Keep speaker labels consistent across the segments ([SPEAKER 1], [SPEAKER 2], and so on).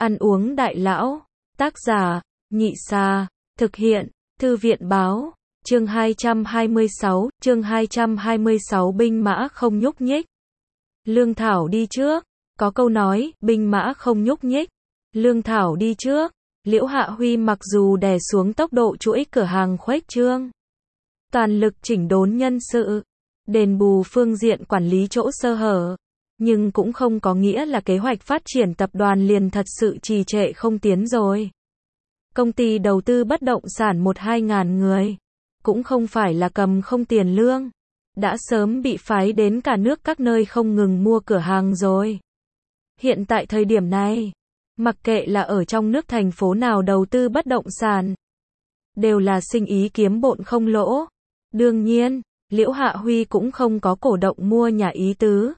[SPEAKER 1] Ăn uống đại lão. Tác giả, Nhị Xà. Thực hiện, Thư viện báo. Chương 226, binh mã không nhúc nhích. Lương Thảo đi trước. Có câu nói, binh mã không nhúc nhích. Lương Thảo đi trước. Liễu Hạ Huy mặc dù đè xuống tốc độ chuỗi cửa hàng khuếch trương, toàn lực chỉnh đốn nhân sự, đền bù phương diện quản lý chỗ sơ hở, nhưng cũng không có nghĩa là kế hoạch phát triển tập đoàn liền thật sự trì trệ không tiến rồi. Công ty đầu tư bất động sản 1-2 ngàn người, cũng không phải là cầm không tiền lương, đã sớm bị phái đến cả nước các nơi không ngừng mua cửa hàng rồi. Hiện tại thời điểm này, mặc kệ là ở trong nước thành phố nào đầu tư bất động sản, đều là sinh ý kiếm bộn không lỗ. Đương nhiên, Liễu Hạ Huy cũng không có cổ động mua nhà ý tứ.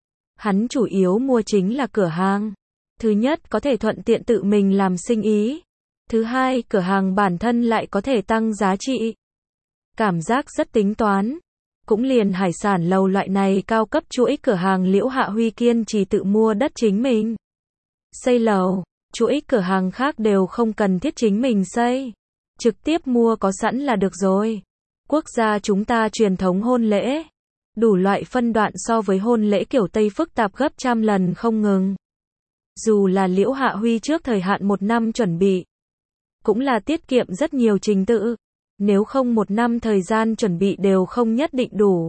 [SPEAKER 1] Hắn chủ yếu mua chính là cửa hàng. Thứ nhất, có thể thuận tiện tự mình làm sinh ý. Thứ hai, cửa hàng bản thân lại có thể tăng giá trị. Cảm giác rất tính toán. Cũng liền hải sản lầu loại này cao cấp chuỗi cửa hàng Liễu Hạ Huy kiên trì tự mua đất chính mình xây lầu, chuỗi cửa hàng khác đều không cần thiết chính mình xây, trực tiếp mua có sẵn là được rồi. Quốc gia chúng ta truyền thống hôn lễ, đủ loại phân đoạn so với hôn lễ kiểu Tây phức tạp gấp trăm lần không ngừng. Dù là Liễu Hạ Huy trước thời hạn 1 năm chuẩn bị, cũng là tiết kiệm rất nhiều trình tự, nếu không 1 năm thời gian chuẩn bị đều không nhất định đủ.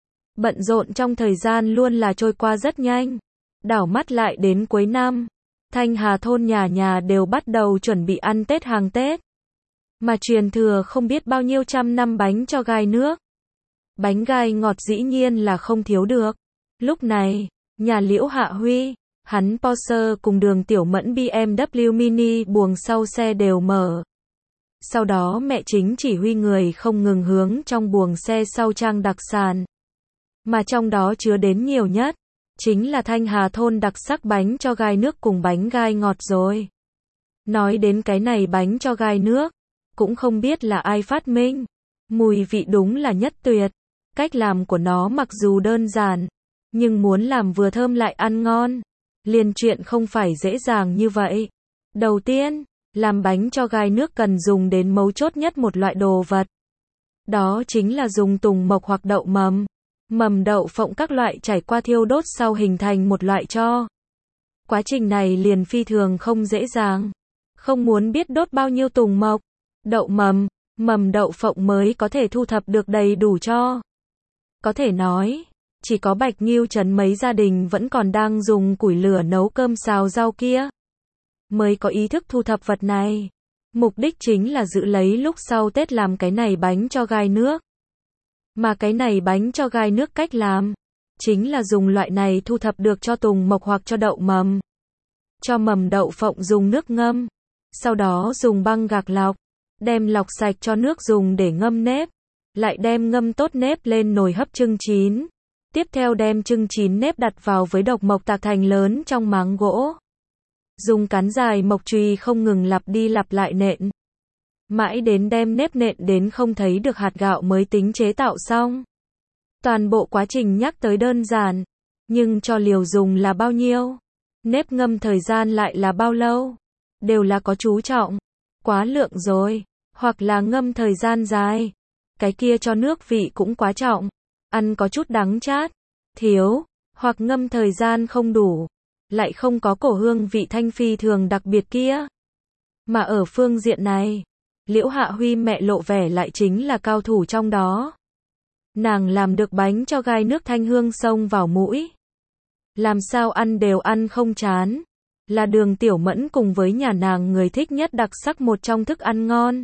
[SPEAKER 1] Bận rộn trong thời gian luôn là trôi qua rất nhanh. Đảo mắt lại đến cuối năm, Thanh Hà thôn nhà nhà đều bắt đầu chuẩn bị ăn Tết hàng Tết. Mà truyền thừa không biết bao nhiêu trăm năm bánh cho gai nước. Bánh gai ngọt dĩ nhiên là không thiếu được. Lúc này, nhà Liễu Hạ Huy, hắn Porsche cùng Đường Tiểu Mẫn BMW Mini buồng sau xe đều mở. Sau đó mẹ chính chỉ huy người không ngừng hướng trong buồng xe sau trang đặc sản. Mà trong đó chứa đến nhiều nhất, chính là Thanh Hà thôn đặc sắc bánh cho gai nước cùng bánh gai ngọt rồi. Nói đến cái này bánh cho gai nước, cũng không biết là ai phát minh. Mùi vị đúng là nhất tuyệt. Cách làm của nó mặc dù đơn giản, nhưng muốn làm vừa thơm lại ăn ngon, liền chuyện không phải dễ dàng như vậy. Đầu tiên, làm bánh cho gai nước cần dùng đến mấu chốt nhất một loại đồ vật. Đó chính là dùng tùng mộc hoặc đậu mầm. Mầm đậu phộng các loại trải qua thiêu đốt sau hình thành một loại tro. Quá trình này liền phi thường không dễ dàng. Không muốn biết đốt bao nhiêu tùng mộc, đậu mầm, mầm đậu phộng mới có thể thu thập được đầy đủ tro. Có thể nói, chỉ có Bạch Nghiêu trấn mấy gia đình vẫn còn đang dùng củi lửa nấu cơm xào rau kia, mới có ý thức thu thập vật này. Mục đích chính là giữ lấy lúc sau Tết làm cái này bánh cho gai nước. Mà cái này bánh cho gai nước cách làm, chính là dùng loại này thu thập được cho tùng mộc hoặc cho đậu mầm. Cho mầm đậu phộng dùng nước ngâm, sau đó dùng băng gạc lọc, đem lọc sạch cho nước dùng để ngâm nếp, lại đem ngâm tốt nếp lên nồi hấp chưng chín. Tiếp theo đem chưng chín nếp đặt vào với độc mộc tạc thành lớn trong máng gỗ. Dùng cán dài mộc chùy không ngừng lặp đi lặp lại nện. Mãi đến đem nếp nện đến không thấy được hạt gạo mới tính chế tạo xong. Toàn bộ quá trình nhắc tới đơn giản, nhưng cho liều dùng là bao nhiêu, nếp ngâm thời gian lại là bao lâu, đều là có chú trọng. Quá lượng rồi, hoặc là ngâm thời gian dài, cái kia cho nước vị cũng quá trọng, ăn có chút đắng chát, thiếu, hoặc ngâm thời gian không đủ, lại không có cổ hương vị thanh phi thường đặc biệt kia. Mà ở phương diện này, Liễu Hạ Huy mẹ lộ vẻ lại chính là cao thủ trong đó. Nàng làm được bánh cho gai nước thanh hương xông vào mũi. Làm sao ăn đều ăn không chán. Là Đường Tiểu Mẫn cùng với nhà nàng người thích nhất đặc sắc một trong thức ăn ngon.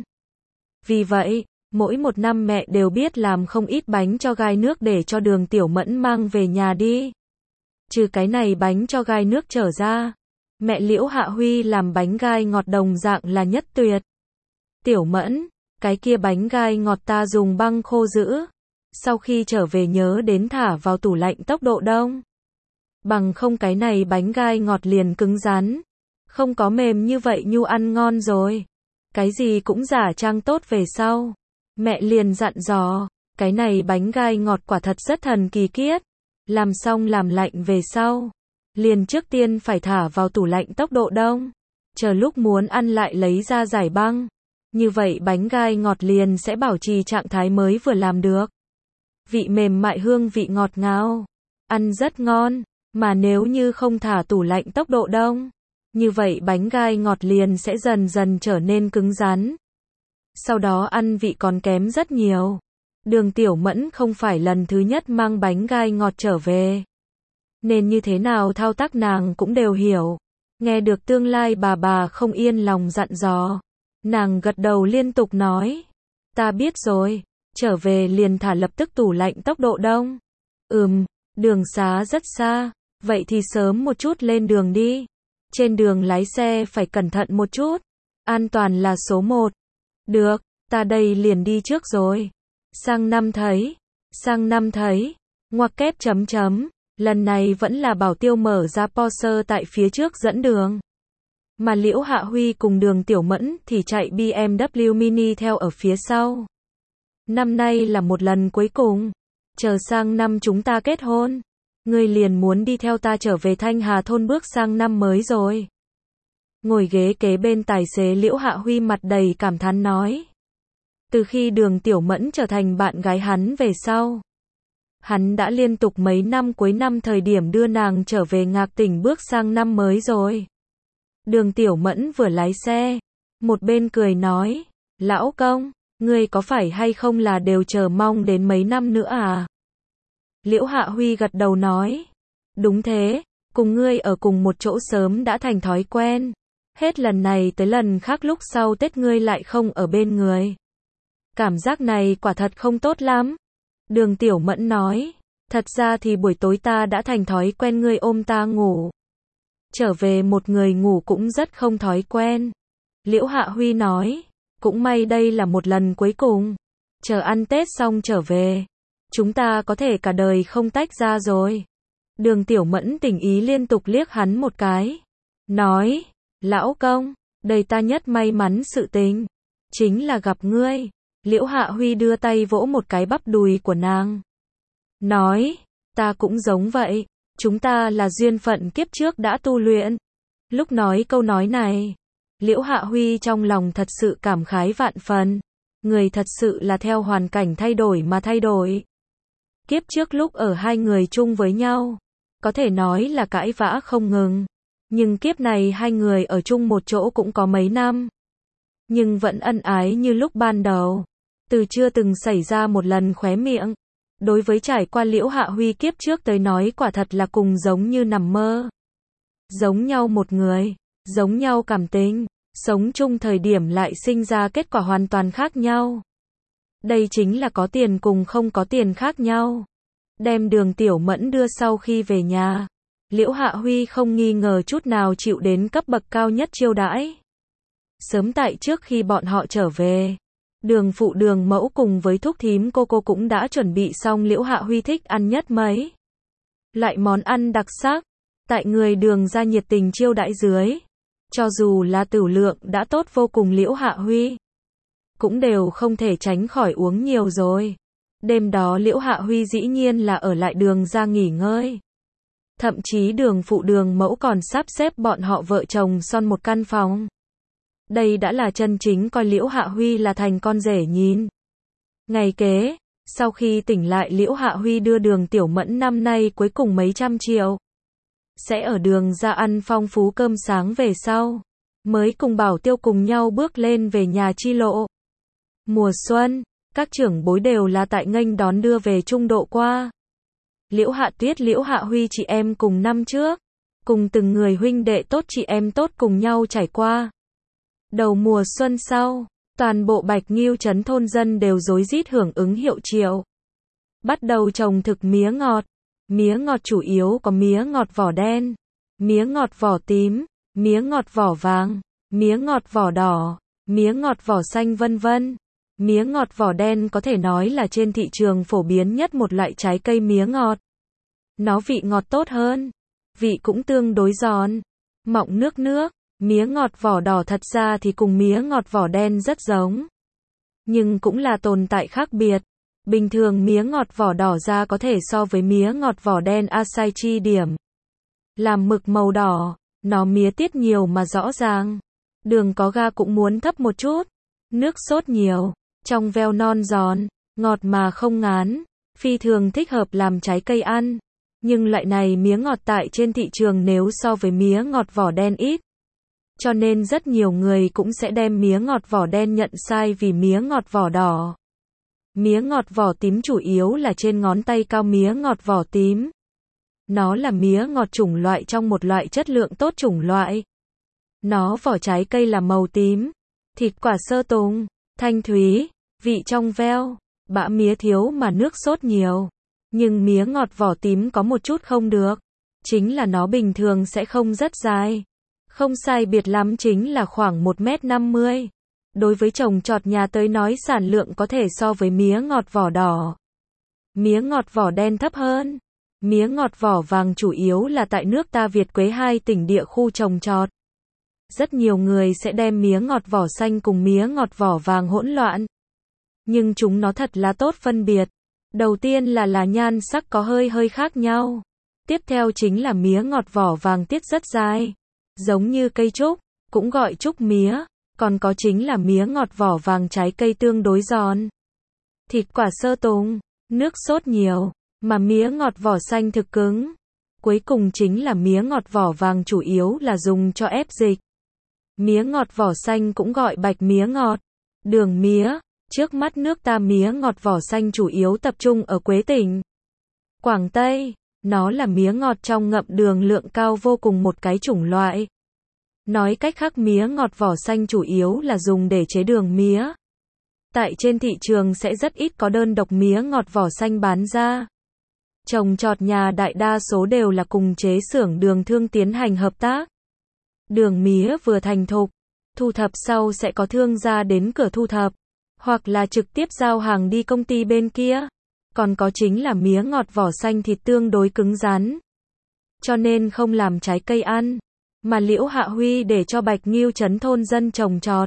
[SPEAKER 1] Vì vậy, mỗi 1 năm mẹ đều biết làm không ít bánh cho gai nước để cho Đường Tiểu Mẫn mang về nhà đi. Trừ cái này bánh cho gai nước trở ra, mẹ Liễu Hạ Huy làm bánh gai ngọt đồng dạng là nhất tuyệt. Tiểu Mẫn, cái kia bánh gai ngọt ta dùng băng khô giữ, sau khi trở về nhớ đến thả vào tủ lạnh tốc độ đông. Bằng không cái này bánh gai ngọt liền cứng rắn, không có mềm như vậy nhu ăn ngon rồi. Cái gì cũng giả trang tốt về sau. Mẹ liền dặn dò, cái này bánh gai ngọt quả thật rất thần kỳ kiết. Làm xong làm lạnh về sau, liền trước tiên phải thả vào tủ lạnh tốc độ đông. chờ lúc muốn ăn lại lấy ra giải băng. Như vậy bánh gai ngọt liền sẽ bảo trì trạng thái mới vừa làm được. Vị mềm mại hương vị ngọt ngào, ăn rất ngon, mà nếu như không thả tủ lạnh tốc độ đông, như vậy bánh gai ngọt liền sẽ dần dần trở nên cứng rắn. Sau đó ăn vị còn kém rất nhiều. Đường Tiểu Mẫn không phải lần thứ nhất mang bánh gai ngọt trở về, nên như thế nào thao tác nàng cũng đều hiểu. Nghe được tương lai bà không yên lòng dặn dò, nàng gật đầu liên tục nói, ta biết rồi, trở về liền thả lập tức tủ lạnh tốc độ đông. Đường xá rất xa, vậy thì sớm một chút lên đường đi. Trên đường lái xe phải cẩn thận một chút, an toàn là số 1. Được, ta đây liền đi trước rồi. Sang năm thấy, ngoặc kép chấm chấm, lần này vẫn là Bảo Tiêu mở ra Porsche tại phía trước dẫn đường. Mà Liễu Hạ Huy cùng Đường Tiểu Mẫn thì chạy BMW Mini theo ở phía sau. Năm nay là một lần cuối cùng, chờ sang năm chúng ta kết hôn, ngươi liền muốn đi theo ta trở về Thanh Hà thôn bước sang năm mới rồi. Ngồi ghế kế bên tài xế Liễu Hạ Huy mặt đầy cảm thán nói. Từ khi Đường Tiểu Mẫn trở thành bạn gái hắn về sau, hắn đã liên tục mấy năm cuối năm thời điểm đưa nàng trở về Ngạc Tỉnh bước sang năm mới rồi. Đường Tiểu Mẫn vừa lái xe, một bên cười nói, lão công, ngươi có phải hay không là đều chờ mong đến mấy năm nữa à? Liễu Hạ Huy gật đầu nói, đúng thế, cùng ngươi ở cùng một chỗ sớm đã thành thói quen. Hết lần này tới lần khác lúc sau Tết ngươi lại không ở bên người. Cảm giác này quả thật không tốt lắm. Đường Tiểu Mẫn nói, thật ra thì buổi tối ta đã thành thói quen ngươi ôm ta ngủ. Trở về một người ngủ cũng rất không thói quen. Liễu Hạ Huy nói, cũng may đây là một lần cuối cùng. Chờ ăn Tết xong trở về, chúng ta có thể cả đời không tách ra rồi. Đường Tiểu Mẫn tình ý liên tục liếc hắn một cái. Nói, lão công, đây ta nhất may mắn sự tình. Chính là gặp ngươi. Liễu Hạ Huy đưa tay vỗ một cái bắp đùi của nàng. Nói, ta cũng giống vậy. Chúng ta là duyên phận kiếp trước đã tu luyện. Lúc nói câu nói này, Liễu Hạ Huy trong lòng thật sự cảm khái vạn phần. Người thật sự là theo hoàn cảnh thay đổi mà thay đổi. Kiếp trước lúc ở hai người chung với nhau, có thể nói là cãi vã không ngừng. Nhưng kiếp này hai người ở chung một chỗ cũng có mấy năm. Nhưng vẫn ân ái như lúc ban đầu. Từ chưa từng xảy ra một lần khóe miệng. Đối với trải qua Liễu Hạ Huy kiếp trước tới nói quả thật là cùng giống như nằm mơ. Giống nhau một người, giống nhau cảm tình, sống chung thời điểm lại sinh ra kết quả hoàn toàn khác nhau. Đây chính là có tiền cùng không có tiền khác nhau. Đem Đường Tiểu Mẫn đưa sau khi về nhà, Liễu Hạ Huy không nghi ngờ chút nào chịu đến cấp bậc cao nhất chiêu đãi. Sớm tại trước khi bọn họ trở về, Đường phụ Đường mẫu cùng với thúc thím cô cũng đã chuẩn bị xong Liễu Hạ Huy thích ăn nhất mấy lại món ăn đặc sắc, tại người Đường ra nhiệt tình chiêu đãi dưới. Cho dù là tửu lượng đã tốt vô cùng Liễu Hạ Huy cũng đều không thể tránh khỏi uống nhiều rồi. Đêm đó Liễu Hạ Huy dĩ nhiên là ở lại Đường ra nghỉ ngơi. Thậm chí Đường phụ Đường mẫu còn sắp xếp bọn họ vợ chồng son một căn phòng. Đây đã là chân chính coi Liễu Hạ Huy là thành con rể nhìn. Ngày kế, sau khi tỉnh lại Liễu Hạ Huy đưa Đường Tiểu Mẫn năm nay cuối cùng mấy trăm triệu. Sẽ ở Đường ra ăn phong phú cơm sáng về sau. Mới cùng Bảo Tiêu cùng nhau bước lên về nhà chi lộ. Mùa xuân, các trưởng bối đều là tại nghênh đón đưa về trung độ qua. Liễu Hạ Tuyết Liễu Hạ Huy chị em cùng năm trước. Cùng từng người huynh đệ tốt chị em tốt cùng nhau trải qua. Đầu mùa xuân sau, toàn bộ Bạch Nghiêu trấn thôn dân đều rối rít hưởng ứng hiệu triệu. Bắt đầu trồng thực mía ngọt. Mía ngọt chủ yếu có mía ngọt vỏ đen, mía ngọt vỏ tím, mía ngọt vỏ vàng, mía ngọt vỏ đỏ, mía ngọt vỏ xanh vân vân. Mía ngọt vỏ đen có thể nói là trên thị trường phổ biến nhất một loại trái cây mía ngọt. Nó vị ngọt tốt hơn, vị cũng tương đối giòn, mọng nước nước. Mía ngọt vỏ đỏ thật ra thì cùng mía ngọt vỏ đen rất giống, nhưng cũng là tồn tại khác biệt. Bình thường mía ngọt vỏ đỏ ra có thể so với mía ngọt vỏ đen acai chi điểm. Làm mực màu đỏ, Nó mía tiết nhiều mà rõ ràng. Đường có ga cũng muốn thấp một chút. Nước sốt nhiều, trong veo non giòn, ngọt mà không ngán. Phi thường thích hợp làm trái cây ăn. Nhưng loại này mía ngọt tại trên thị trường nếu so với mía ngọt vỏ đen ít. Cho nên rất nhiều người cũng sẽ đem mía ngọt vỏ đen nhận sai vì mía ngọt vỏ đỏ. Mía ngọt vỏ tím chủ yếu là trên ngón tay cao mía ngọt vỏ tím. Nó là mía ngọt chủng loại trong một loại chất lượng tốt chủng loại. Nó vỏ trái cây là màu tím, thịt quả sơ tùng, thanh thúy, vị trong veo, bã mía thiếu mà nước sốt nhiều. Nhưng mía ngọt vỏ tím có một chút không được, chính là nó bình thường sẽ không rất dài. Không sai biệt lắm chính là khoảng 1,50 m. Đối với trồng trọt nhà tới nói sản lượng có thể so với mía ngọt vỏ đỏ. Mía ngọt vỏ đen thấp hơn. Mía ngọt vỏ vàng chủ yếu là tại nước ta Việt Quế 2 tỉnh địa khu trồng trọt. Rất nhiều người sẽ đem mía ngọt vỏ xanh cùng mía ngọt vỏ vàng hỗn loạn. Nhưng chúng nó thật là tốt phân biệt. Đầu tiên là nhan sắc có hơi khác nhau. Tiếp theo chính là mía ngọt vỏ vàng tiết rất dài. Giống như cây trúc, cũng gọi trúc mía. Còn có chính là mía ngọt vỏ vàng trái cây tương đối giòn. Thịt quả sơ tùng, nước sốt nhiều, mà mía ngọt vỏ xanh thực cứng. Cuối cùng chính là mía ngọt vỏ vàng chủ yếu là dùng cho ép dịch. Mía ngọt vỏ xanh cũng gọi bạch mía ngọt, đường mía. Trước mắt nước ta mía ngọt vỏ xanh chủ yếu tập trung ở Quế tỉnh, Quảng Tây. Nó là mía ngọt trong ngậm đường lượng cao vô cùng một cái chủng loại. Nói cách khác mía ngọt vỏ xanh chủ yếu là dùng để chế đường mía. Tại trên thị trường sẽ rất ít có đơn độc mía ngọt vỏ xanh bán ra. Trồng trọt nhà đại đa số đều là cùng chế xưởng đường thương tiến hành hợp tác. Đường mía vừa thành thục, thu thập sau sẽ có thương gia đến cửa thu thập, hoặc là trực tiếp giao hàng đi công ty bên kia. Còn có chính là mía ngọt vỏ xanh thịt tương đối cứng rắn, cho nên không làm trái cây ăn, mà Liễu Hạ Huy để cho Bạch Nghiêu trấn thôn dân trồng trọt.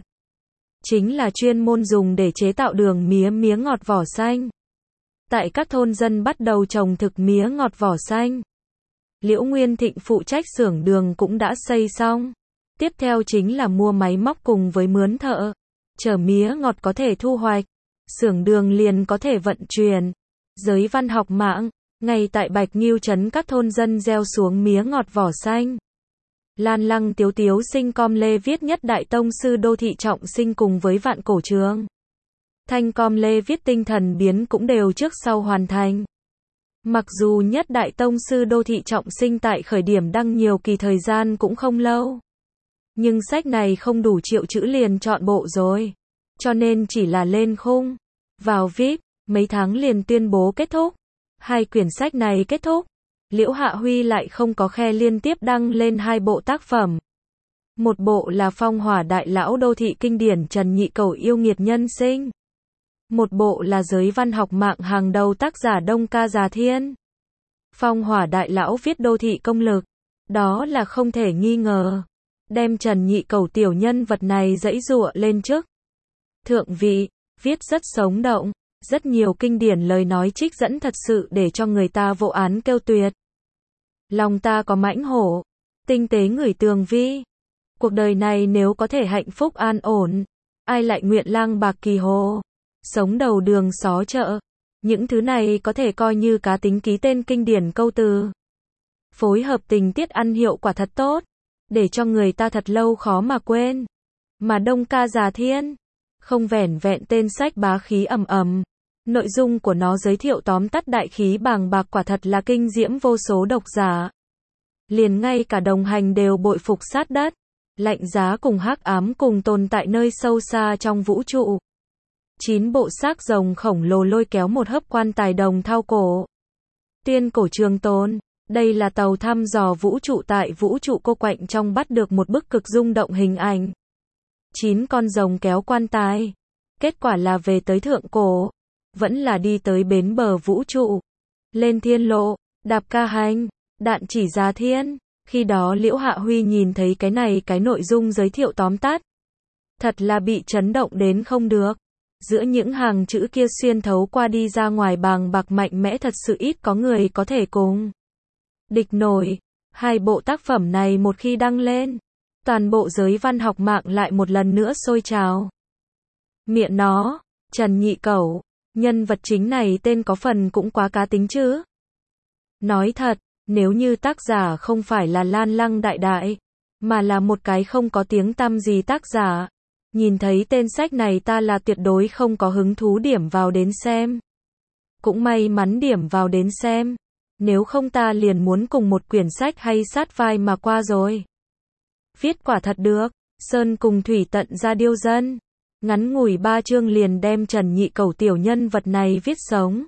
[SPEAKER 1] Chính là chuyên môn dùng để chế tạo đường mía ngọt vỏ xanh. Tại các thôn dân bắt đầu trồng thực mía ngọt vỏ xanh. Liễu Nguyên Thịnh phụ trách xưởng đường cũng đã xây xong. Tiếp theo chính là mua máy móc cùng với mướn thợ. Chờ mía ngọt có thể thu hoạch, xưởng đường liền có thể vận chuyển. Giới văn học mạng, ngay tại Bạch Nghiêu trấn các thôn dân gieo xuống mía ngọt vỏ xanh. Lan Lăng Tiếu Tiếu sinh com lê viết nhất đại tông sư đô thị trọng sinh cùng với vạn cổ trường. Thanh com lê viết tinh thần biến cũng đều trước sau hoàn thành. Mặc dù nhất đại tông sư đô thị trọng sinh tại khởi điểm đăng nhiều kỳ thời gian cũng không lâu. Nhưng sách này không đủ triệu chữ liền chọn bộ rồi. Cho nên chỉ là lên khung, vào VIP, mấy tháng liền tuyên bố kết thúc. Hai quyển sách này kết thúc. Liễu Hạ Huy lại không có khe liên tiếp đăng lên hai bộ tác phẩm. Một bộ là Phong Hỏa Đại Lão đô thị kinh điển Trần Nhị Cẩu yêu nghiệt nhân sinh. Một bộ là giới văn học mạng hàng đầu tác giả Đông Ca Già Thiên. Phong Hỏa Đại Lão viết đô thị công lực, đó là không thể nghi ngờ. Đem Trần Nhị Cẩu tiểu nhân vật này giãy giụa lên trước thượng vị, viết rất sống động, rất nhiều kinh điển lời nói trích dẫn thật sự để cho người ta vô án kêu tuyệt. Lòng ta có mãnh hổ, tinh tế ngửi tường vi. Cuộc đời này nếu có thể hạnh phúc an ổn, ai lại nguyện lang bạc kỳ hồ, sống đầu đường xó chợ. Những thứ này có thể coi như cá tính ký tên kinh điển câu từ. Phối hợp tình tiết ăn hiệu quả thật tốt, để cho người ta thật lâu khó mà quên. Mà Đông Ca Già Thiên, không vẻn vẹn tên sách bá khí ầm ầm, nội dung của nó giới thiệu tóm tắt đại khí bàng bạc quả thật là kinh diễm vô số độc giả. Liền ngay cả đồng hành đều bội phục sát đất, lạnh giá cùng hắc ám cùng tồn tại nơi sâu xa trong vũ trụ. 9 bộ xác rồng khổng lồ lôi kéo một hớp quan tài đồng thao cổ. Tiên cổ trường tồn, đây là tàu thăm dò vũ trụ tại vũ trụ cô quạnh trong bắt được một bức cực rung động hình ảnh. 9 con rồng kéo quan tài. Kết quả là về tới thượng cổ, vẫn là đi tới bến bờ vũ trụ. Lên thiên lộ, đạp ca hành, đạn chỉ Già Thiên. Khi đó Liễu Hạ Huy nhìn thấy cái nội dung giới thiệu tóm tắt. Thật là bị chấn động đến không được. Giữa những hàng chữ kia xuyên thấu qua đi ra ngoài bàng bạc mạnh mẽ thật sự ít có người có thể cùng địch nổi. Hai bộ tác phẩm này một khi đăng lên, toàn bộ giới văn học mạng lại một lần nữa sôi trào. Mẹ nó, Trần Nhị Cẩu, nhân vật chính này tên có phần cũng quá cá tính chứ. Nói thật, nếu như tác giả không phải là Lan Lăng Đại Đại, mà là một cái không có tiếng tăm gì tác giả, nhìn thấy tên sách này ta là tuyệt đối không có hứng thú điểm vào đến xem. Cũng may mắn điểm vào đến xem, nếu không ta liền muốn cùng một quyển sách hay sát vai mà qua rồi. Viết quả thật được, Sơn cùng Thủy tận ra điêu dân. Ngắn ngủi 3 chương liền đem Trần Nhị Cẩu tiểu nhân vật này viết sống.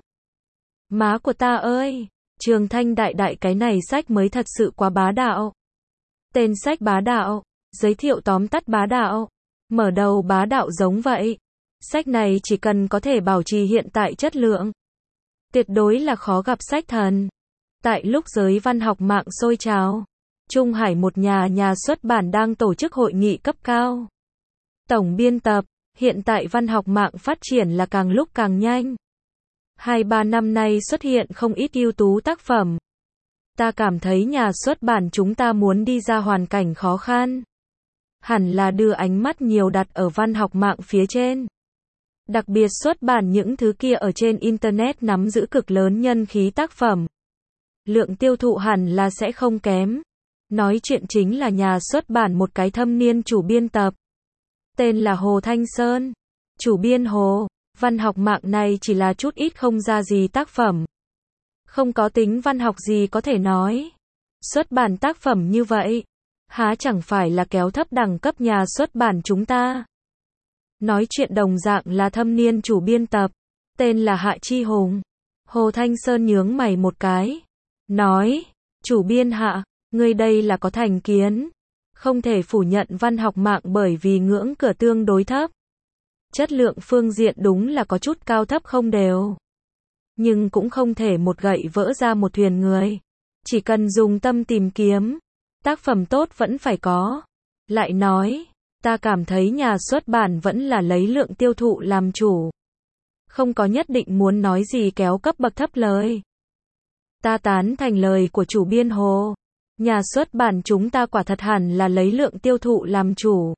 [SPEAKER 1] Má của ta ơi, Trường Thanh Đại Đại cái này sách mới thật sự quá bá đạo. Tên sách bá đạo, giới thiệu tóm tắt bá đạo, mở đầu bá đạo giống vậy. Sách này chỉ cần có thể bảo trì hiện tại chất lượng, tuyệt đối là khó gặp sách thần. Tại lúc giới văn học mạng sôi trào, Trung Hải một nhà xuất bản đang tổ chức hội nghị cấp cao. Tổng biên tập, hiện tại văn học mạng phát triển là càng lúc càng nhanh. 2-3 năm nay xuất hiện không ít ưu tú tác phẩm. Ta cảm thấy nhà xuất bản chúng ta muốn đi ra hoàn cảnh khó khăn, hẳn là đưa ánh mắt nhiều đặt ở văn học mạng phía trên. Đặc biệt xuất bản những thứ kia ở trên Internet nắm giữ cực lớn nhân khí tác phẩm. Lượng tiêu thụ hẳn là sẽ không kém. Nói chuyện chính là nhà xuất bản một cái thâm niên chủ biên tập. Tên là Hồ Thanh Sơn. Chủ biên Hồ, văn học mạng này chỉ là chút ít không ra gì tác phẩm. Không có tính văn học gì có thể nói. Xuất bản tác phẩm như vậy, há chẳng phải là kéo thấp đẳng cấp nhà xuất bản chúng ta. Nói chuyện đồng dạng là thâm niên chủ biên tập. Tên là Hạ Chi Hùng. Hồ Thanh Sơn nhướng mày một cái. Nói, chủ biên Hạ, ngươi đây là có thành kiến. Không thể phủ nhận văn học mạng bởi vì ngưỡng cửa tương đối thấp. Chất lượng phương diện đúng là có chút cao thấp không đều. Nhưng cũng không thể một gậy vỡ ra một thuyền người. Chỉ cần dùng tâm tìm kiếm, tác phẩm tốt vẫn phải có. Lại nói, ta cảm thấy nhà xuất bản vẫn là lấy lượng tiêu thụ làm chủ. Không có nhất định muốn nói gì kéo cấp bậc thấp lời. Ta tán thành lời của chủ biên Hồ. Nhà xuất bản chúng ta quả thật hẳn là lấy lượng tiêu thụ làm chủ.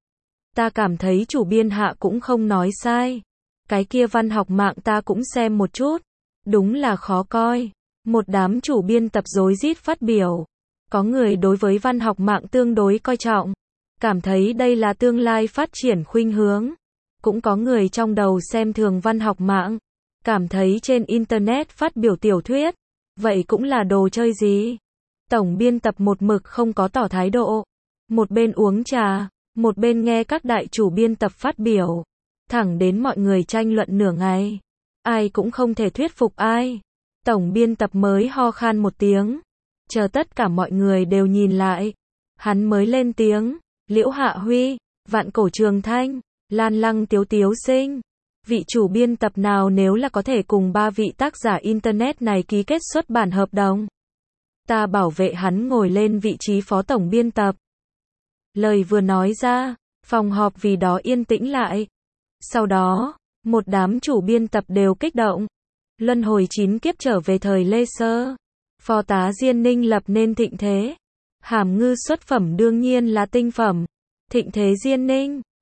[SPEAKER 1] Ta cảm thấy chủ biên Hạ cũng không nói sai. Cái kia văn học mạng ta cũng xem một chút. Đúng là khó coi. Một đám chủ biên tập rối rít phát biểu. Có người đối với văn học mạng tương đối coi trọng. Cảm thấy đây là tương lai phát triển khuynh hướng. Cũng có người trong đầu xem thường văn học mạng. Cảm thấy trên Internet phát biểu tiểu thuyết. Vậy cũng là đồ chơi gì? Tổng biên tập một mực không có tỏ thái độ. Một bên uống trà, một bên nghe các đại chủ biên tập phát biểu. Thẳng đến mọi người tranh luận nửa ngày. Ai cũng không thể thuyết phục ai. Tổng biên tập mới ho khan một tiếng. Chờ tất cả mọi người đều nhìn lại. Hắn mới lên tiếng. Liễu Hạ Huy, Vạn Cổ Trường Thanh, Lan Lăng Tiếu Tiếu Sinh. Vị chủ biên tập nào nếu là có thể cùng 3 vị tác giả Internet này ký kết xuất bản hợp đồng. Ta bảo vệ hắn ngồi lên vị trí phó tổng biên tập. Lời vừa nói ra, phòng họp vì đó yên tĩnh lại. Sau đó, một đám chủ biên tập đều kích động. Luân hồi 9 kiếp trở về thời Lê Sơ. Phó tá Diên Ninh lập nên thịnh thế. Hàm Ngư xuất phẩm đương nhiên là tinh phẩm. Thịnh thế Diên Ninh.